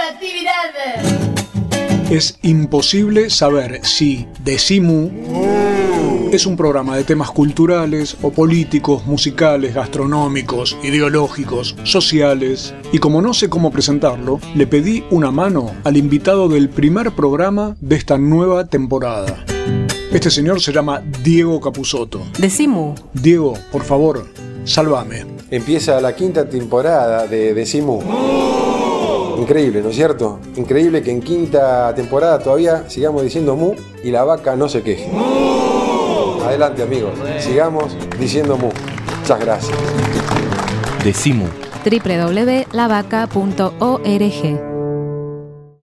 radioactividad. Es imposible saber si Decimu es un programa de temas culturales o políticos, musicales, gastronómicos, ideológicos, sociales. Y como no sé cómo presentarlo, le pedí una mano al invitado del primer programa de esta nueva temporada. Este señor se llama Diego Capusotto. Decimu. Diego, por favor, sálvame. Empieza la 5ª temporada de Decimu. Increíble, ¿no es cierto? Increíble que en 5ª temporada todavía sigamos diciendo mu y la vaca no se queje. Adelante, amigos. Sigamos diciendo mu. Muchas gracias. Decimu. www.lavaca.org